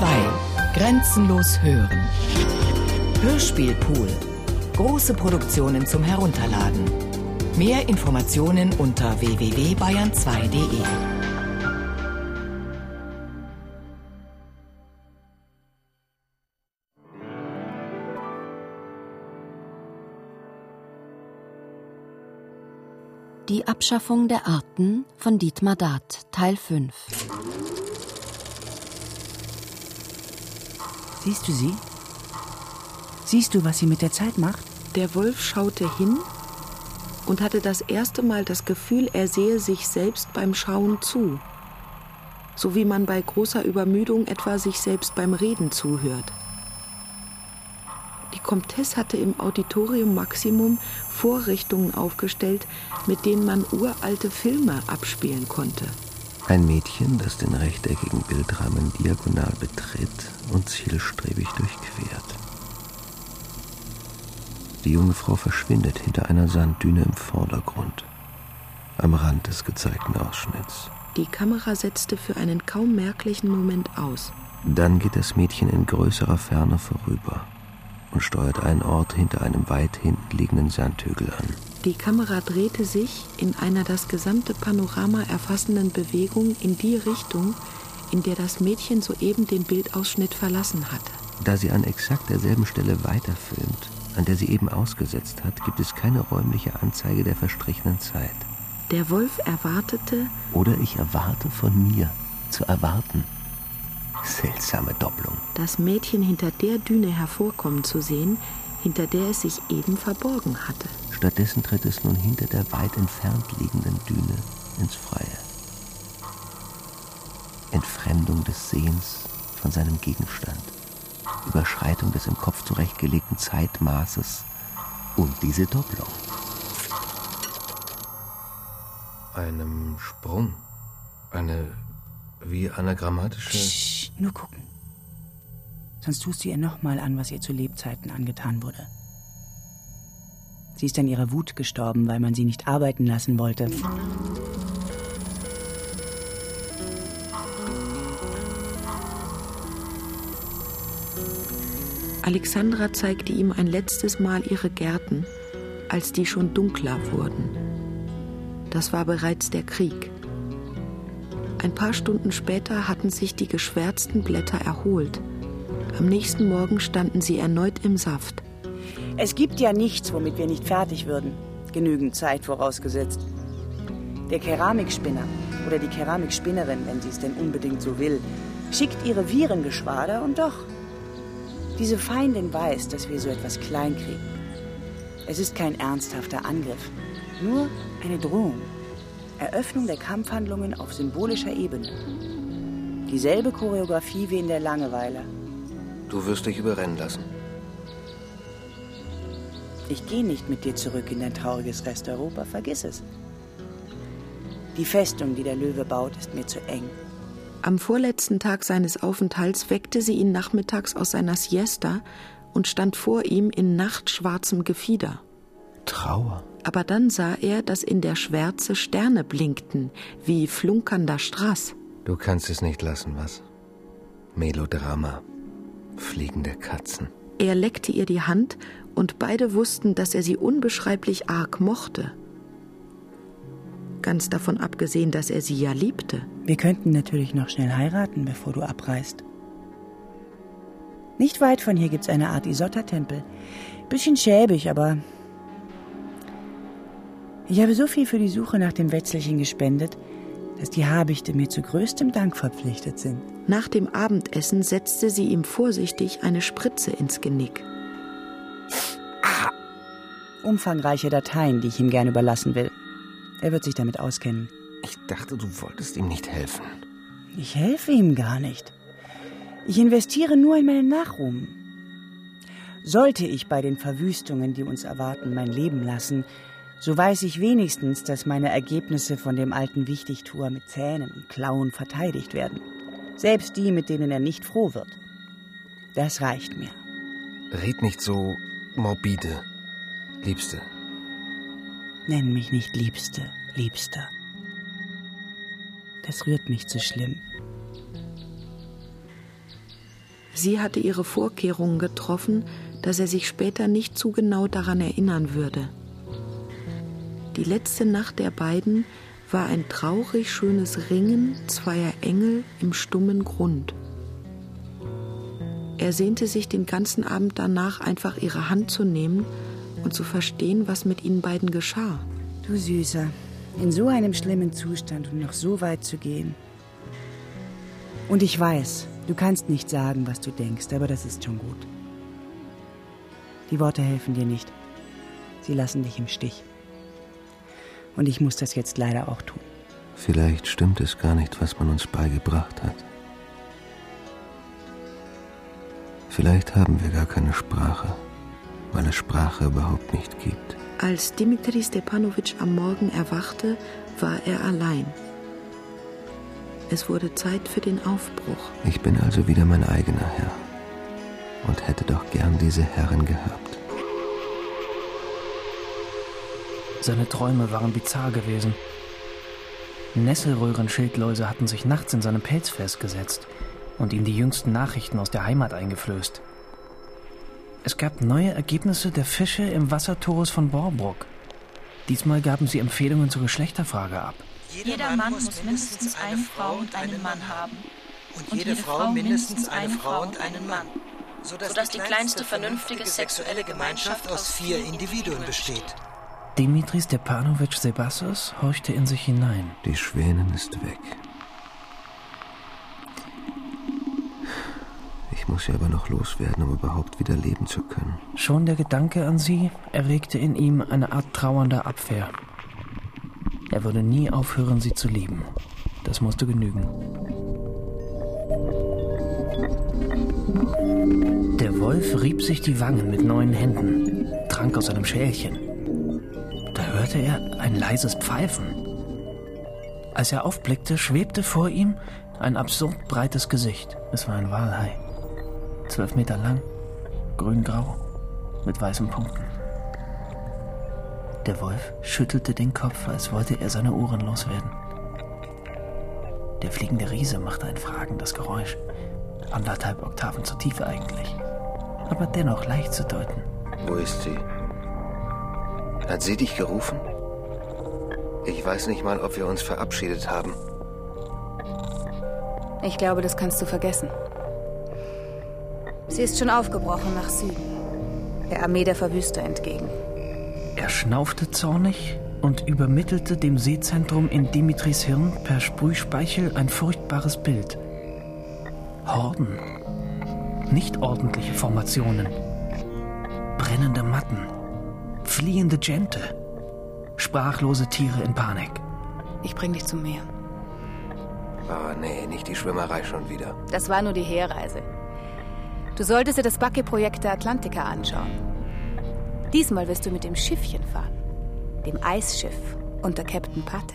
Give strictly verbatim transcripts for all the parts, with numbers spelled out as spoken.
zwei. Grenzenlos hören. Hörspielpool. Große Produktionen zum Herunterladen. Mehr Informationen unter w w w punkt bayern zwei punkt de. Die Abschaffung der Arten von Dietmar Dad, Teil fünf. Siehst du sie? Siehst du, was sie mit der Zeit macht? Der Wolf schaute hin und hatte das erste Mal das Gefühl, er sehe sich selbst beim Schauen zu. So wie man bei großer Übermüdung etwa sich selbst beim Reden zuhört. Die Komtesse hatte im Auditorium Maximum Vorrichtungen aufgestellt, mit denen man uralte Filme abspielen konnte. Ein Mädchen, das den rechteckigen Bildrahmen diagonal betritt und zielstrebig durchquert. Die junge Frau verschwindet hinter einer Sanddüne im Vordergrund, am Rand des gezeigten Ausschnitts. Die Kamera setzte für einen kaum merklichen Moment aus. Dann geht das Mädchen in größerer Ferne vorüber und steuert einen Ort hinter einem weit hinten liegenden Sandhügel an. Die Kamera drehte sich in einer das gesamte Panorama erfassenden Bewegung in die Richtung, in der das Mädchen soeben den Bildausschnitt verlassen hatte. Da sie an exakt derselben Stelle weiterfilmt, an der sie eben ausgesetzt hat, gibt es keine räumliche Anzeige der verstrichenen Zeit. Der Wolf erwartete... Oder ich erwarte von mir, zu erwarten. Seltsame Doppelung. Das Mädchen hinter der Düne hervorkommen zu sehen, hinter der es sich eben verborgen hatte. Stattdessen tritt es nun hinter der weit entfernt liegenden Düne ins Freie. Entfremdung des Sehens von seinem Gegenstand. Überschreitung des im Kopf zurechtgelegten Zeitmaßes und diese Doppelung. Einem Sprung. Eine wie anagrammatische... Psst, nur gucken. Sonst tust du ihr nochmal an, was ihr zu Lebzeiten angetan wurde. Sie ist an ihrer Wut gestorben, weil man sie nicht arbeiten lassen wollte. Alexandra zeigte ihm ein letztes Mal ihre Gärten, als die schon dunkler wurden. Das war bereits der Krieg. Ein paar Stunden später hatten sich die geschwärzten Blätter erholt. Am nächsten Morgen standen sie erneut im Saft. Es gibt ja nichts, womit wir nicht fertig würden. Genügend Zeit vorausgesetzt. Der Keramikspinner oder die Keramikspinnerin, wenn sie es denn unbedingt so will, schickt ihre Virengeschwader und doch. Diese Feindin weiß, dass wir so etwas klein kriegen. Es ist kein ernsthafter Angriff, nur eine Drohung. Eröffnung der Kampfhandlungen auf symbolischer Ebene. Dieselbe Choreografie wie in der Langeweile. Du wirst dich überrennen lassen. Ich gehe nicht mit dir zurück in dein trauriges Resteuropa, vergiss es. Die Festung, die der Löwe baut, ist mir zu eng. Am vorletzten Tag seines Aufenthalts weckte sie ihn nachmittags aus seiner Siesta und stand vor ihm in nachtschwarzem Gefieder. Trauer. Aber dann sah er, dass in der Schwärze Sterne blinkten, wie flunkernder Strass. Du kannst es nicht lassen, was? Melodrama. Fliegende Katzen. Er leckte ihr die Hand und beide wussten, dass er sie unbeschreiblich arg mochte. Ganz davon abgesehen, dass er sie ja liebte. Wir könnten natürlich noch schnell heiraten, bevor du abreist. Nicht weit von hier gibt's eine Art Isotta-Tempel. Bisschen schäbig, aber... Ich habe so viel für die Suche nach dem Wetzelchen gespendet, dass die Habichte mir zu größtem Dank verpflichtet sind. Nach dem Abendessen setzte sie ihm vorsichtig eine Spritze ins Genick. Ah. Umfangreiche Dateien, die ich ihm gern überlassen will. Er wird sich damit auskennen. Ich dachte, du wolltest ihm nicht helfen. Ich helfe ihm gar nicht. Ich investiere nur in meinen Nachruhm. Sollte ich bei den Verwüstungen, die uns erwarten, mein Leben lassen, so weiß ich wenigstens, dass meine Ergebnisse von dem alten Wichtigtuer mit Zähnen und Klauen verteidigt werden. Selbst die, mit denen er nicht froh wird. Das reicht mir. Red nicht so morbide, Liebste. Nenn mich nicht Liebste, Liebster. Das rührt mich zu schlimm. Sie hatte ihre Vorkehrungen getroffen, dass er sich später nicht zu genau daran erinnern würde. Die letzte Nacht der beiden war ein traurig schönes Ringen zweier Engel im stummen Grund. Er sehnte sich den ganzen Abend danach, einfach ihre Hand zu nehmen und zu verstehen, was mit ihnen beiden geschah. Du Süßer, in so einem schlimmen Zustand und noch so weit zu gehen. Und ich weiß, du kannst nicht sagen, was du denkst, aber das ist schon gut. Die Worte helfen dir nicht. Sie lassen dich im Stich. Und ich muss das jetzt leider auch tun. Vielleicht stimmt es gar nicht, was man uns beigebracht hat. Vielleicht haben wir gar keine Sprache, weil es Sprache überhaupt nicht gibt. Als Dimitri Stepanowitsch am Morgen erwachte, war er allein. Es wurde Zeit für den Aufbruch. Ich bin also wieder mein eigener Herr und hätte doch gern diese Herrin gehabt. Seine Träume waren bizarr gewesen. Nesselröhrenschildläuse hatten sich nachts in seinem Pelz festgesetzt und ihm die jüngsten Nachrichten aus der Heimat eingeflößt. Es gab neue Ergebnisse der Fische im Wassertorus von Borbruck. Diesmal gaben sie Empfehlungen zur Geschlechterfrage ab. Jeder Mann muss mindestens eine Frau und einen Mann haben. Und jede Frau mindestens eine Frau und einen Mann. Sodass die kleinste vernünftige sexuelle Gemeinschaft aus vier Individuen besteht. Dimitri Stepanowitsch Sebassos horchte in sich hinein. Die Schwänin ist weg. Ich muss sie aber noch loswerden, um überhaupt wieder leben zu können. Schon der Gedanke an sie erregte in ihm eine Art trauernder Abwehr. Er würde nie aufhören, sie zu lieben. Das musste genügen. Der Wolf rieb sich die Wangen mit neuen Händen, trank aus einem Schälchen. Da hörte er ein leises Pfeifen. Als er aufblickte, schwebte vor ihm ein absurd breites Gesicht. Es war ein Walhai. Zwölf Meter lang, grün-grau, mit weißen Punkten. Der Wolf schüttelte den Kopf, als wollte er seine Ohren loswerden. Der fliegende Riese machte ein fragendes Geräusch. Anderthalb Oktaven zu tief eigentlich, aber dennoch leicht zu deuten. Wo ist sie? Hat sie dich gerufen? Ich weiß nicht mal, ob wir uns verabschiedet haben. Ich glaube, das kannst du vergessen. Sie ist schon aufgebrochen nach Süden, der Armee der Verwüster entgegen. Er schnaufte zornig und übermittelte dem Seezentrum in Dimitris Hirn per Sprühspeichel ein furchtbares Bild. Horden, nicht ordentliche Formationen, brennende Matten, fliehende Gente, sprachlose Tiere in Panik. Ich bring dich zum Meer. Ah, nee, nicht die Schwimmerei schon wieder. Das war nur die Herreise. Du solltest dir das Backe-Projekt der Atlantica anschauen. Diesmal wirst du mit dem Schiffchen fahren, dem Eisschiff unter Captain Patel.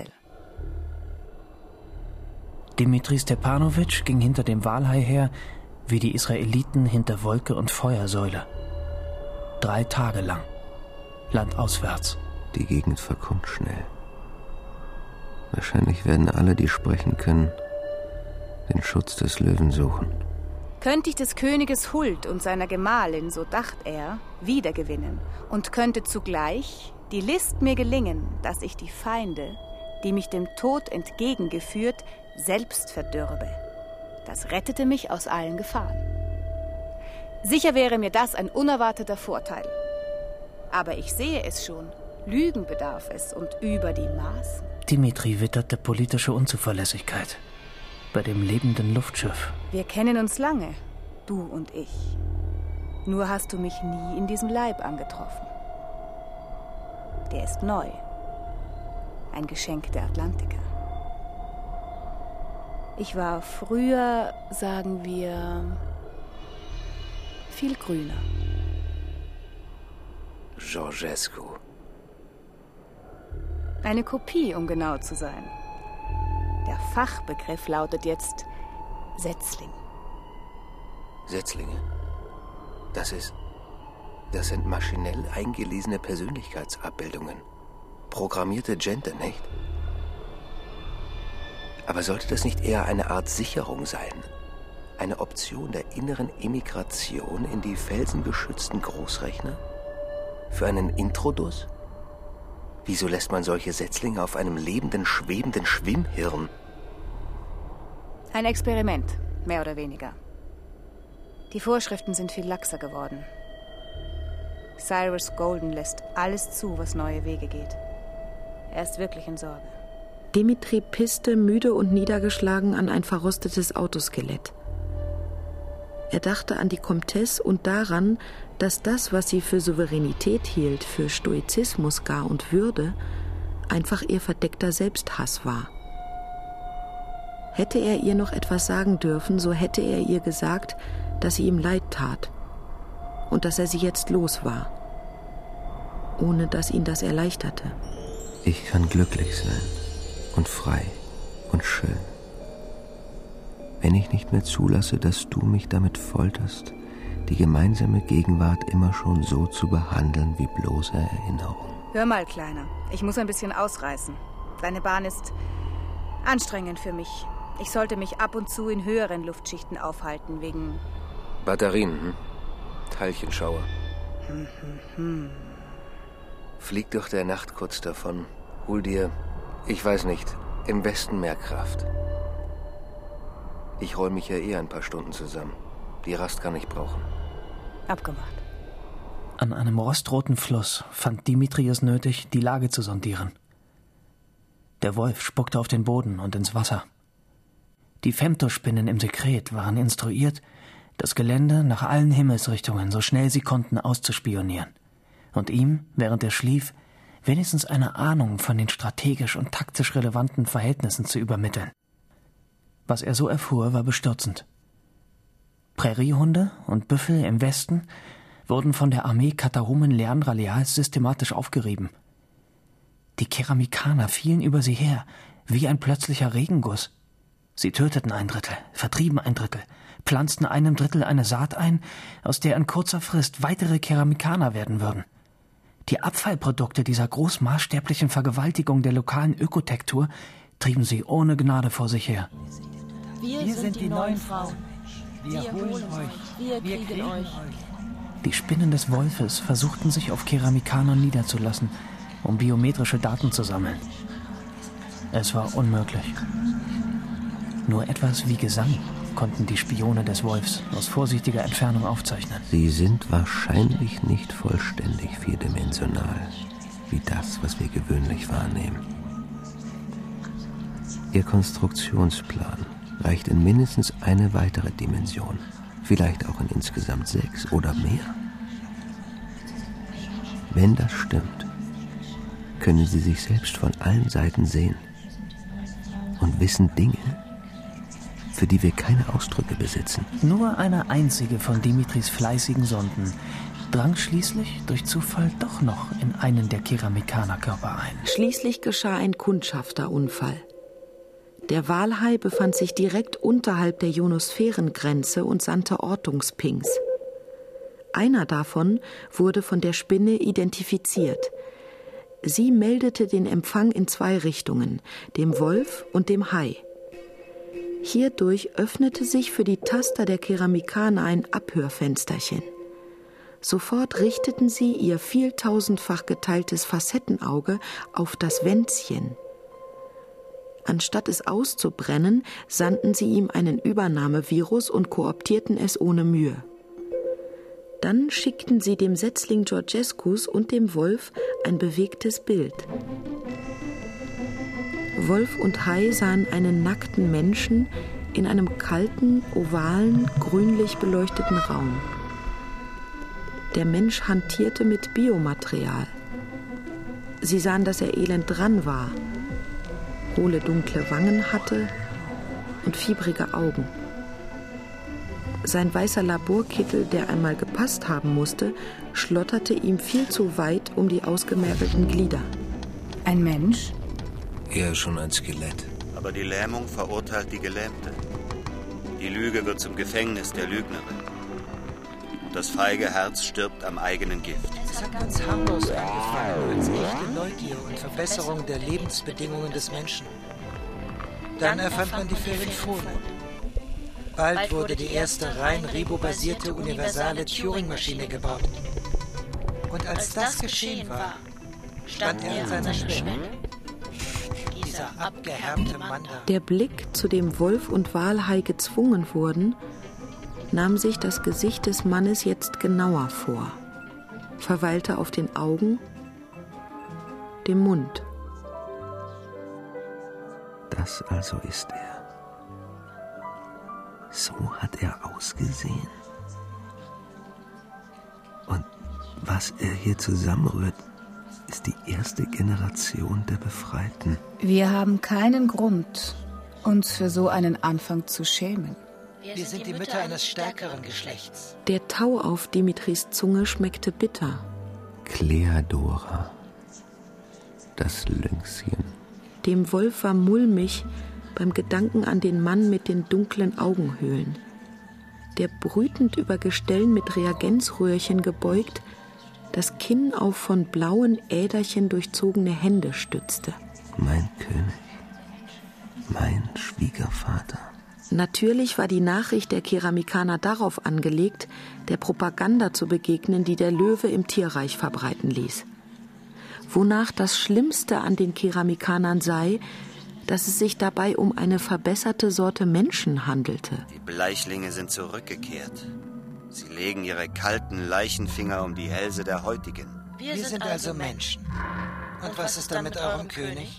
Dimitri Stepanowitsch ging hinter dem Walhai her, wie die Israeliten hinter Wolke und Feuersäule. Drei Tage lang, landauswärts. Die Gegend verkommt schnell. Wahrscheinlich werden alle, die sprechen können, den Schutz des Löwen suchen. Könnte ich des Königes Huld und seiner Gemahlin, so dacht er, wiedergewinnen und könnte zugleich die List mir gelingen, dass ich die Feinde, die mich dem Tod entgegengeführt, selbst verdürbe. Das rettete mich aus allen Gefahren. Sicher wäre mir das ein unerwarteter Vorteil. Aber ich sehe es schon, Lügen bedarf es und über die Maßen. Dimitri witterte politische Unzuverlässigkeit bei dem lebenden Luftschiff. Wir kennen uns lange, du und ich. Nur hast du mich nie in diesem Leib angetroffen. Der ist neu. Ein Geschenk der Atlantica. Ich war früher, sagen wir, viel grüner. Georgescu. Eine Kopie, um genau zu sein. Der Fachbegriff lautet jetzt Setzling. Setzlinge? Das ist... Das sind maschinell eingelesene Persönlichkeitsabbildungen. Programmierte Gente, nicht? Aber sollte das nicht eher eine Art Sicherung sein? Eine Option der inneren Emigration in die felsengeschützten Großrechner? Für einen Introdus? Wieso lässt man solche Setzlinge auf einem lebenden, schwebenden Schwimmhirn? Ein Experiment, mehr oder weniger. Die Vorschriften sind viel laxer geworden. Cyrus Golden lässt alles zu, was neue Wege geht. Er ist wirklich in Sorge. Dimitri pisste, müde und niedergeschlagen, an ein verrostetes Autoskelett. Er dachte an die Komtesse und daran, dass das, was sie für Souveränität hielt, für Stoizismus gar und Würde, einfach ihr verdeckter Selbsthass war. Hätte er ihr noch etwas sagen dürfen, so hätte er ihr gesagt, dass sie ihm leid tat und dass er sie jetzt los war, ohne dass ihn das erleichterte. Ich kann glücklich sein und frei und schön, wenn ich nicht mehr zulasse, dass du mich damit folterst, die gemeinsame Gegenwart immer schon so zu behandeln wie bloße Erinnerung. Hör mal, Kleiner, ich muss ein bisschen ausreißen. Deine Bahn ist anstrengend für mich. Ich sollte mich ab und zu in höheren Luftschichten aufhalten, wegen... Batterien, hm? Teilchenschauer. Hm, hm, hm. Flieg durch der Nacht kurz davon. Hol dir, ich weiß nicht, im Westen mehr Kraft. Ich roll mich ja eh ein paar Stunden zusammen. Die Rast kann ich brauchen. Abgemacht. An einem rostroten Fluss fand Dimitri es nötig, die Lage zu sondieren. Der Wolf spuckte auf den Boden und ins Wasser. Die Femtospinnen im Sekret waren instruiert, das Gelände nach allen Himmelsrichtungen so schnell sie konnten auszuspionieren und ihm, während er schlief, wenigstens eine Ahnung von den strategisch und taktisch relevanten Verhältnissen zu übermitteln. Was er so erfuhr, war bestürzend. Präriehunde und Büffel im Westen wurden von der Armee Katarumen Leandra Leals systematisch aufgerieben. Die Keramikaner fielen über sie her, wie ein plötzlicher Regenguss. Sie töteten ein Drittel, vertrieben ein Drittel, pflanzten einem Drittel eine Saat ein, aus der in kurzer Frist weitere Keramikaner werden würden. Die Abfallprodukte dieser großmaßstäblichen Vergewaltigung der lokalen Ökotektur trieben sie ohne Gnade vor sich her. Wir, wir sind die neuen Frauen. Wir, wir holen euch. Wir kriegen, wir kriegen euch. Die Spinnen des Wolfes versuchten sich auf Keramikanern niederzulassen, um biometrische Daten zu sammeln. Es war unmöglich. Nur etwas wie Gesang konnten die Spione des Wolfs aus vorsichtiger Entfernung aufzeichnen. Sie sind wahrscheinlich nicht vollständig vierdimensional, wie das, was wir gewöhnlich wahrnehmen. Ihr Konstruktionsplan reicht in mindestens eine weitere Dimension, vielleicht auch in insgesamt sechs oder mehr. Wenn das stimmt, können sie sich selbst von allen Seiten sehen und wissen Dinge, für die wir keine Ausdrücke besitzen. Nur eine einzige von Dimitris fleißigen Sonden drang schließlich durch Zufall doch noch in einen der Keramikanerkörper ein. Schließlich geschah ein Kundschafterunfall. Der Walhai befand sich direkt unterhalb der Ionosphärengrenze und sandte Ortungspings. Einer davon wurde von der Spinne identifiziert. Sie meldete den Empfang in zwei Richtungen, dem Wolf und dem Hai. Hierdurch öffnete sich für die Taster der Keramikaner ein Abhörfensterchen. Sofort richteten sie ihr vieltausendfach geteiltes Facettenauge auf das Wänzchen. Anstatt es auszubrennen, sandten sie ihm einen Übernahmevirus und kooptierten es ohne Mühe. Dann schickten sie dem Setzling Georgescus und dem Wolf ein bewegtes Bild. Wolf und Hai sahen einen nackten Menschen in einem kalten, ovalen, grünlich beleuchteten Raum. Der Mensch hantierte mit Biomaterial. Sie sahen, dass er elend dran war, hohle, dunkle Wangen hatte und fiebrige Augen. Sein weißer Laborkittel, der einmal gepasst haben musste, schlotterte ihm viel zu weit um die ausgemergelten Glieder. Ein Mensch? Eher schon ein Skelett. Aber die Lähmung verurteilt die Gelähmte. Die Lüge wird zum Gefängnis der Lügnerin. Und das feige Herz stirbt am eigenen Gift. Es hat ganz harmlos angefangen, als echte Neugier und Verbesserung der Lebensbedingungen des Menschen. Dann erfand man die Ferifone. Bald wurde die erste rein ribobasierte universale Turing-Maschine gebaut. Und als das geschehen war, stand er an seiner Schwelle. Dieser abgehärmte Mann da. Der Blick, zu dem Wolf und Walhai gezwungen wurden, nahm sich das Gesicht des Mannes jetzt genauer vor, verweilte auf den Augen, dem Mund. Das also ist er. So hat er ausgesehen. Und was er hier zusammenrührt, ist die erste Generation der Befreiten. Wir haben keinen Grund, uns für so einen Anfang zu schämen. Wir sind die Mütter eines stärkeren Geschlechts. Der Tau auf Dimitris Zunge schmeckte bitter. Kleadora, das Lynxchen. Dem Wolf war mulmig beim Gedanken an den Mann mit den dunklen Augenhöhlen, der brütend über Gestellen mit Reagenzröhrchen gebeugt das Kinn auf von blauen Äderchen durchzogene Hände stützte. Mein König, mein Schwiegervater. Natürlich war die Nachricht der Keramikaner darauf angelegt, der Propaganda zu begegnen, die der Löwe im Tierreich verbreiten ließ. Wonach das Schlimmste an den Keramikanern sei, dass es sich dabei um eine verbesserte Sorte Menschen handelte. Die Bleichlinge sind zurückgekehrt. Sie legen ihre kalten Leichenfinger um die Hälse der Heutigen. Wir, Wir sind also Menschen. Und, Und was ist dann mit eurem König?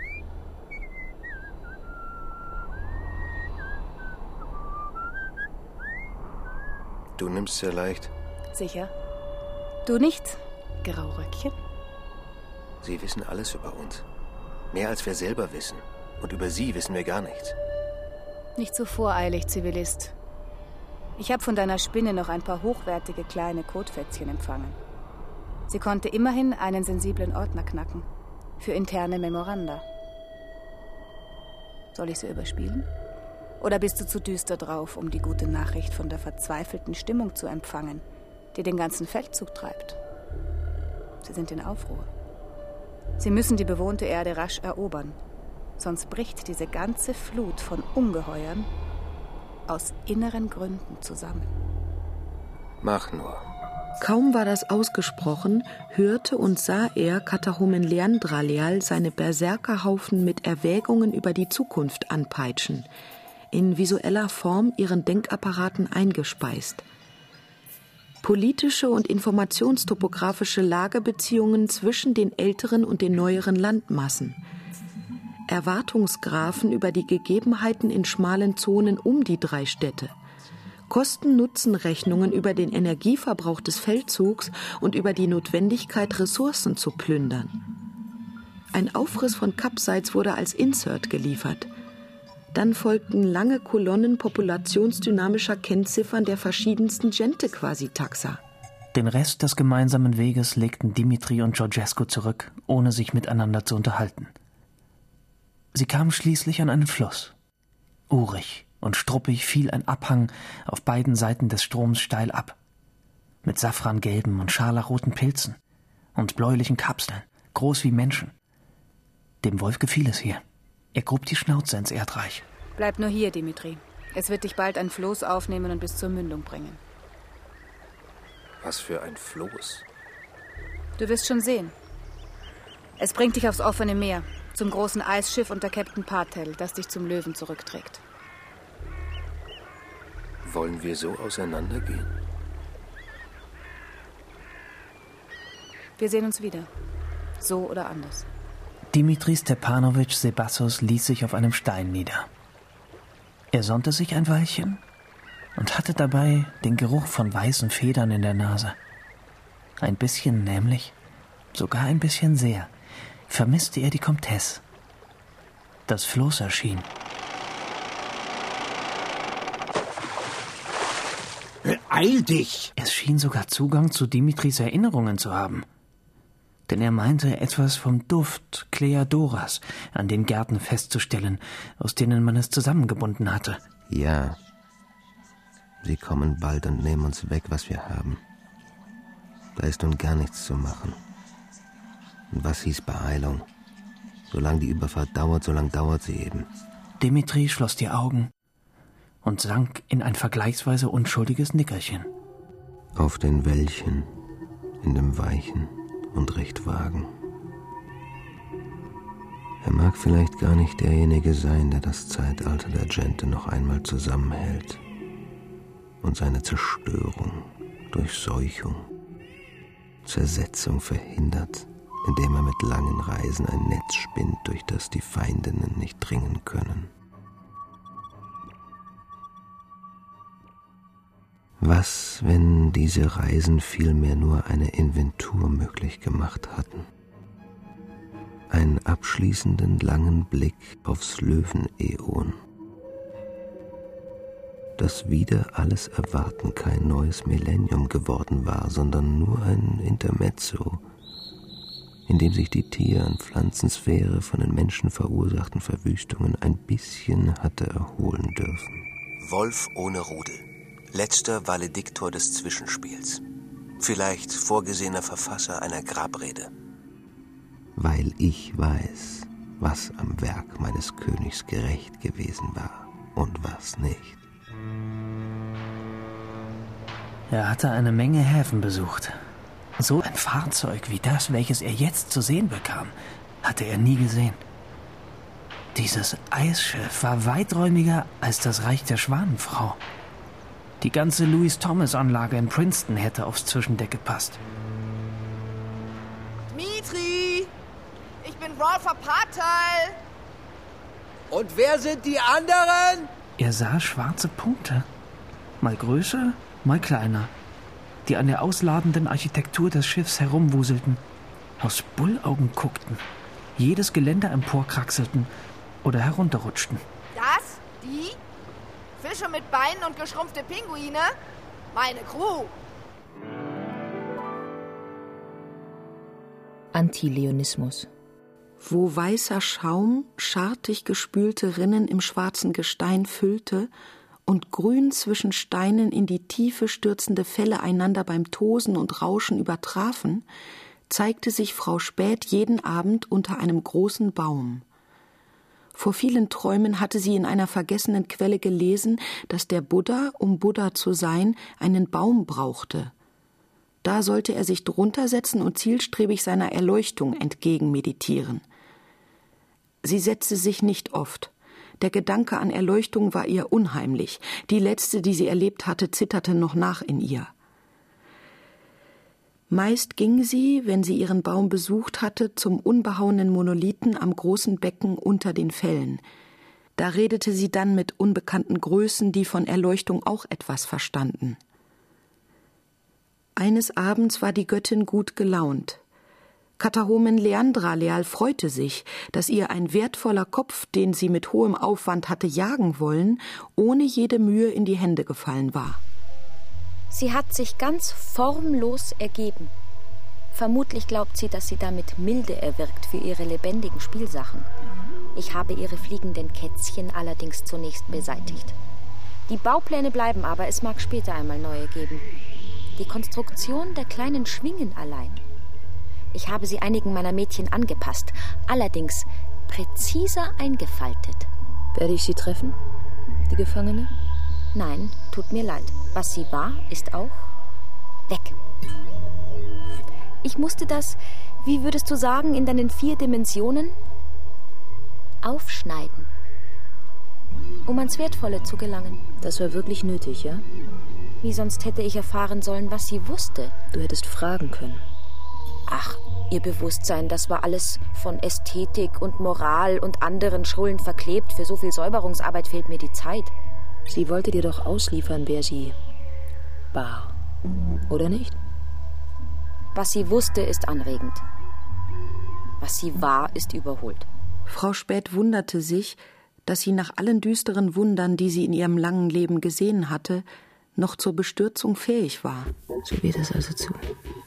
Du nimmst sehr leicht. Sicher. Du nicht, Grauröckchen? Sie wissen alles über uns. Mehr als wir selber wissen. Und über Sie wissen wir gar nichts. Nicht so voreilig, Zivilist. Ich habe von deiner Spinne noch ein paar hochwertige kleine Kotfätzchen empfangen. Sie konnte immerhin einen sensiblen Ordner knacken. Für interne Memoranda. Soll ich sie überspielen? Oder bist du zu düster drauf, um die gute Nachricht von der verzweifelten Stimmung zu empfangen, die den ganzen Feldzug treibt? Sie sind in Aufruhr. Sie müssen die bewohnte Erde rasch erobern. Sonst bricht diese ganze Flut von Ungeheuern aus inneren Gründen zusammen. Mach nur. Kaum war das ausgesprochen, hörte und sah er Katahomen Leandraleal seine Berserkerhaufen mit Erwägungen über die Zukunft anpeitschen, in visueller Form ihren Denkapparaten eingespeist. Politische und informationstopografische Lagebeziehungen zwischen den älteren und den neueren Landmassen, Erwartungsgraphen über die Gegebenheiten in schmalen Zonen um die drei Städte, Kosten-Nutzen-Rechnungen über den Energieverbrauch des Feldzugs und über die Notwendigkeit, Ressourcen zu plündern. Ein Aufriss von Capsites wurde als Insert geliefert. Dann folgten lange Kolonnen populationsdynamischer Kennziffern der verschiedensten Gente-Quasitaxa. Den Rest des gemeinsamen Weges legten Dimitri und Georgescu zurück, ohne sich miteinander zu unterhalten. Sie kamen schließlich an einen Fluss. Urig und struppig fiel ein Abhang auf beiden Seiten des Stroms steil ab. Mit safrangelben und scharlachroten Pilzen und bläulichen Kapseln, groß wie Menschen. Dem Wolf gefiel es hier. Er grub die Schnauze ins Erdreich. Bleib nur hier, Dimitri. Es wird dich bald ein Floß aufnehmen und bis zur Mündung bringen. Was für ein Floß? Du wirst schon sehen. Es bringt dich aufs offene Meer, zum großen Eisschiff unter Captain Patel, das dich zum Löwen zurückträgt. Wollen wir so auseinandergehen? Wir sehen uns wieder. So oder anders. Dimitri Stepanowitsch Sebassos ließ sich auf einem Stein nieder. Er sonnte sich ein Weilchen und hatte dabei den Geruch von weißen Federn in der Nase. Ein bisschen nämlich, sogar ein bisschen sehr, vermisste er die Komtesse. Das Floß erschien. Eil dich! Es schien sogar Zugang zu Dimitris Erinnerungen zu haben. Denn er meinte, etwas vom Duft Kleadoras an den Gärten festzustellen, aus denen man es zusammengebunden hatte. Ja. Sie kommen bald und nehmen uns weg, was wir haben. Da ist nun gar nichts zu machen. Und was hieß Beeilung? Solange die Überfahrt dauert, solange dauert sie eben. Dimitri schloss die Augen und sank in ein vergleichsweise unschuldiges Nickerchen. Auf den Wellchen, in dem Weichen und recht Wagen. Er mag vielleicht gar nicht derjenige sein, der das Zeitalter der Gente noch einmal zusammenhält und seine Zerstörung, Durchseuchung, Zersetzung verhindert, indem er mit langen Reisen ein Netz spinnt, durch das die Feindinnen nicht dringen können. Was, wenn diese Reisen vielmehr nur eine Inventur möglich gemacht hatten? Einen abschließenden langen Blick aufs Löwenäon. Dass wieder alles Erwarten kein neues Millennium geworden war, sondern nur ein Intermezzo, in dem sich die Tier- und Pflanzensphäre von den Menschen verursachten Verwüstungen ein bisschen hatte erholen dürfen. Wolf ohne Rudel. Letzter Valediktor des Zwischenspiels. Vielleicht vorgesehener Verfasser einer Grabrede. Weil ich weiß, was am Werk meines Königs gerecht gewesen war und was nicht. Er hatte eine Menge Häfen besucht. So ein Fahrzeug wie das, welches er jetzt zu sehen bekam, hatte er nie gesehen. Dieses Eisschiff war weiträumiger als das Reich der Schwanenfrau. Die ganze Louis-Thomas-Anlage in Princeton hätte aufs Zwischendeck gepasst. Dmitri! Ich bin Rolf Patel! Und wer sind die anderen? Er sah schwarze Punkte. Mal größer, mal kleiner, die an der ausladenden Architektur des Schiffs herumwuselten, aus Bullaugen guckten, jedes Geländer emporkraxelten oder herunterrutschten. Das? Die? Fische mit Beinen und geschrumpfte Pinguine? Meine Crew! Antileonismus. Wo weißer Schaum schartig gespülte Rinnen im schwarzen Gestein füllte und grün zwischen Steinen in die Tiefe stürzende Fälle einander beim Tosen und Rauschen übertrafen, zeigte sich Frau Späth jeden Abend unter einem großen Baum. Vor vielen Träumen hatte sie in einer vergessenen Quelle gelesen, dass der Buddha, um Buddha zu sein, einen Baum brauchte. Da sollte er sich drunter setzen und zielstrebig seiner Erleuchtung entgegen meditieren. Sie setzte sich nicht oft. Der Gedanke an Erleuchtung war ihr unheimlich. Die letzte, die sie erlebt hatte, zitterte noch nach in ihr. Meist ging sie, wenn sie ihren Baum besucht hatte, zum unbehauenen Monolithen am großen Becken unter den Fällen. Da redete sie dann mit unbekannten Größen, die von Erleuchtung auch etwas verstanden. Eines Abends war die Göttin gut gelaunt. Katahomen Leandraleal freute sich, dass ihr ein wertvoller Kopf, den sie mit hohem Aufwand hatte jagen wollen, ohne jede Mühe in die Hände gefallen war. Sie hat sich ganz formlos ergeben. Vermutlich glaubt sie, dass sie damit Milde erwirkt für ihre lebendigen Spielsachen. Ich habe ihre fliegenden Kätzchen allerdings zunächst beseitigt. Die Baupläne bleiben aber, es mag später einmal neue geben. Die Konstruktion der kleinen Schwingen allein. Ich habe sie einigen meiner Mädchen angepasst, allerdings präziser eingefaltet. Werde ich sie treffen, die Gefangene? Nein, tut mir leid. Was sie war, ist auch weg. Ich musste das, wie würdest du sagen, in deinen vier Dimensionen aufschneiden, um ans Wertvolle zu gelangen. Das war wirklich nötig, ja? Wie sonst hätte ich erfahren sollen, was sie wusste? Du hättest fragen können. Ach, ihr Bewusstsein, das war alles von Ästhetik und Moral und anderen Schrullen verklebt. Für so viel Säuberungsarbeit fehlt mir die Zeit. Sie wollte dir doch ausliefern, wer sie war, oder nicht? Was sie wusste, ist anregend. Was sie war, ist überholt. Frau Späth wunderte sich, dass sie nach allen düsteren Wundern, die sie in ihrem langen Leben gesehen hatte, noch zur Bestürzung fähig war. So geht es also zu.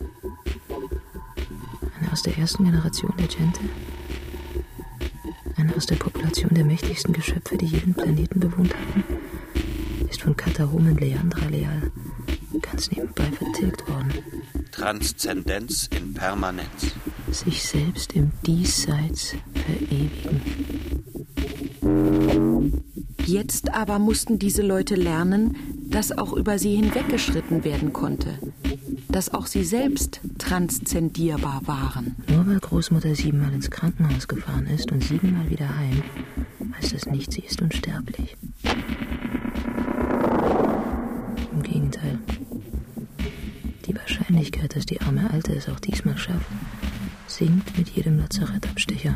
Eine aus der ersten Generation der Gente. Eine aus der Population der mächtigsten Geschöpfe, die jeden Planeten bewohnt hatten, ist von Katahomen Leandraleal ganz nebenbei vertilgt worden. Transzendenz in Permanenz. Sich selbst im Diesseits verewigen. Jetzt aber mussten diese Leute lernen, dass auch über sie hinweggeschritten werden konnte. Dass auch sie selbst transzendierbar waren. Nur weil Großmutter siebenmal ins Krankenhaus gefahren ist und siebenmal wieder heim, heißt das nicht, sie ist unsterblich. Im Gegenteil. Die Wahrscheinlichkeit, dass die arme Alte es auch diesmal schafft, sinkt mit jedem Lazarettabstecher.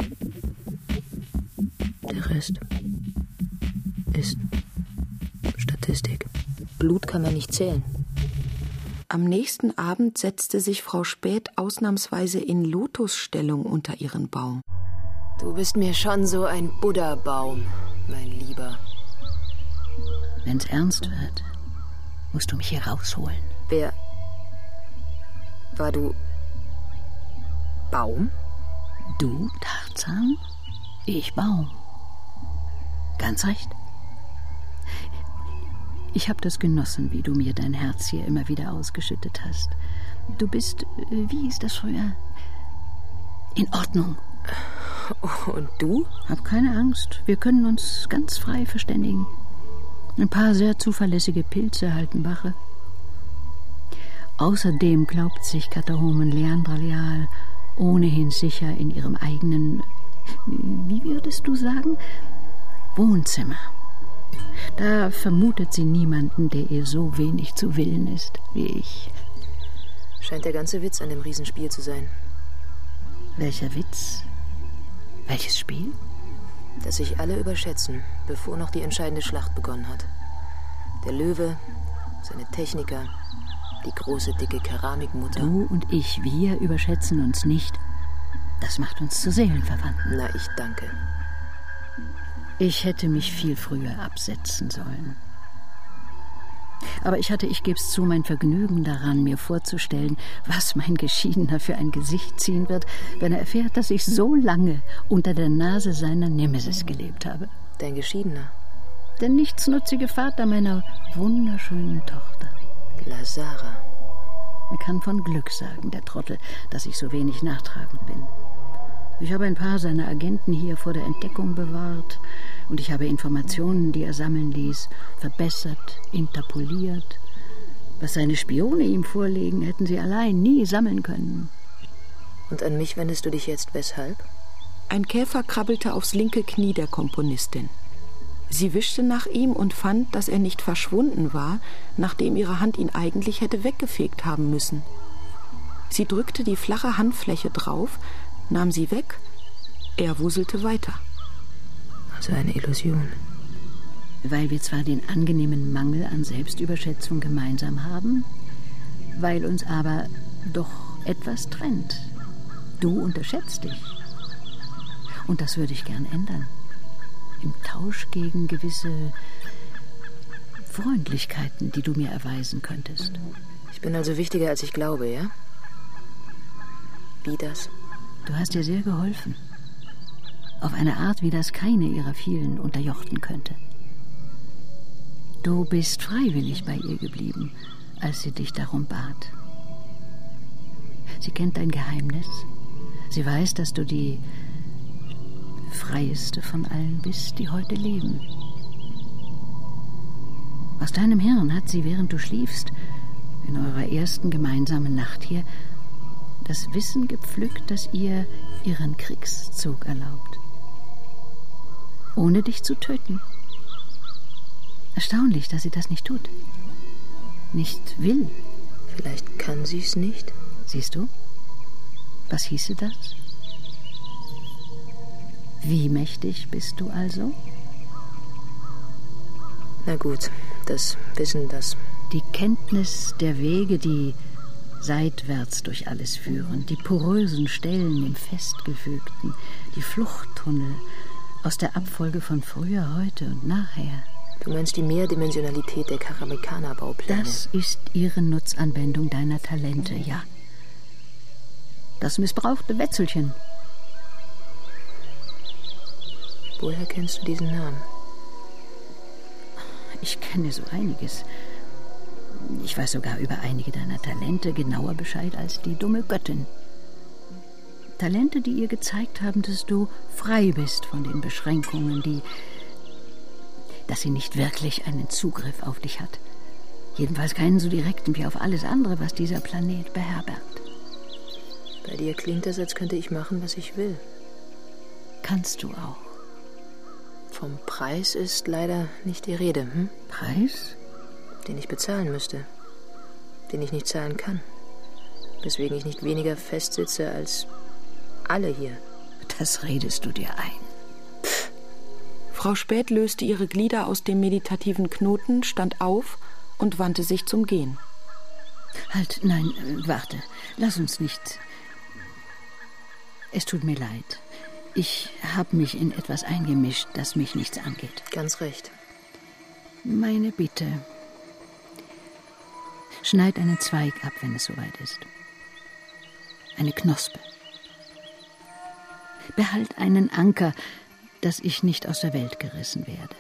Der Rest ist Statistik. Blut kann man nicht zählen. Am nächsten Abend setzte sich Frau Späth ausnahmsweise in Lotusstellung unter ihren Baum. Du bist mir schon so ein Buddha-Baum, mein Lieber. Wenn's ernst wird, musst du mich hier rausholen. Wer? War du Baum? Du, Tarzan? Ich Baum. Ganz recht. Ich habe das genossen, wie du mir dein Herz hier immer wieder ausgeschüttet hast. Du bist, wie hieß das früher? In Ordnung. Und du? Hab keine Angst. Wir können uns ganz frei verständigen. Ein paar sehr zuverlässige Pilze halten Wache. Außerdem glaubt sich Katahomen Leandra Leal ohnehin sicher in ihrem eigenen, wie würdest du sagen, Wohnzimmer. Da vermutet sie niemanden, der ihr so wenig zu Willen ist wie ich. Scheint der ganze Witz an dem Riesenspiel zu sein. Welcher Witz? Welches Spiel? Dass sich alle überschätzen, bevor noch die entscheidende Schlacht begonnen hat. Der Löwe, seine Techniker, die große, dicke Keramikmutter. Du und ich, wir überschätzen uns nicht. Das macht uns zu Seelenverwandten. Na, ich danke. Ich hätte mich viel früher absetzen sollen. Aber ich hatte, ich geb's zu, mein Vergnügen daran, mir vorzustellen, was mein Geschiedener für ein Gesicht ziehen wird, wenn er erfährt, dass ich so lange unter der Nase seiner Nemesis gelebt habe. Dein Geschiedener? Der nichtsnutzige Vater meiner wunderschönen Tochter. Lazara. Er kann von Glück sagen, der Trottel, dass ich so wenig nachtragend bin. Ich habe ein paar seiner Agenten hier vor der Entdeckung bewahrt und ich habe Informationen, die er sammeln ließ, verbessert, interpoliert. Was seine Spione ihm vorlegen, hätten sie allein nie sammeln können. Und an mich wendest du dich jetzt weshalb? Ein Käfer krabbelte aufs linke Knie der Komponistin. Sie wischte nach ihm und fand, dass er nicht verschwunden war, nachdem ihre Hand ihn eigentlich hätte weggefegt haben müssen. Sie drückte die flache Handfläche drauf, nahm sie weg, er wuselte weiter. Also eine Illusion. Weil wir zwar den angenehmen Mangel an Selbstüberschätzung gemeinsam haben, weil uns aber doch etwas trennt. Du unterschätzt dich. Und das würde ich gern ändern. Im Tausch gegen gewisse Freundlichkeiten, die du mir erweisen könntest. Ich bin also wichtiger, als ich glaube, ja? Wie das? Du hast ihr sehr geholfen. Auf eine Art, wie das keine ihrer vielen unterjochten könnte. Du bist freiwillig bei ihr geblieben, als sie dich darum bat. Sie kennt dein Geheimnis. Sie weiß, dass du die freieste von allen bist, die heute leben. Aus deinem Hirn hat sie, während du schliefst, in eurer ersten gemeinsamen Nacht hier, das Wissen gepflückt, das ihr ihren Kriegszug erlaubt. Ohne dich zu töten. Erstaunlich, dass sie das nicht tut. Nicht will. Vielleicht kann sie es nicht. Siehst du? Was hieße das? Wie mächtig bist du also? Na gut, das Wissen, das... Die Kenntnis der Wege, die seitwärts durch alles führen, die porösen Stellen im Festgefügten, die Fluchttunnel aus der Abfolge von früher, heute und nachher. Du meinst die Mehrdimensionalität der Karamikaner-Baupläne? Das ist ihre Nutzanwendung deiner Talente, ja. Das missbrauchte Wetzelchen. Woher kennst du diesen Namen? Ich kenne so einiges. Ich weiß sogar über einige deiner Talente genauer Bescheid als die dumme Göttin. Talente, die ihr gezeigt haben, dass du frei bist von den Beschränkungen, die, dass sie nicht wirklich einen Zugriff auf dich hat. Jedenfalls keinen so direkten wie auf alles andere, was dieser Planet beherbergt. Bei dir klingt es, als könnte ich machen, was ich will. Kannst du auch. Vom Preis ist leider nicht die Rede. Hm? Preis? Den ich bezahlen müsste. Den ich nicht zahlen kann. Weswegen ich nicht weniger festsitze als alle hier. Das redest du dir ein. Pff. Frau Späth löste ihre Glieder aus dem meditativen Knoten, stand auf und wandte sich zum Gehen. Halt, nein, warte. Lass uns nicht. Es tut mir leid. Ich habe mich in etwas eingemischt, das mich nichts angeht. Ganz recht. Meine Bitte. Schneid einen Zweig ab, wenn es soweit ist. Eine Knospe. Behalt einen Anker, dass ich nicht aus der Welt gerissen werde.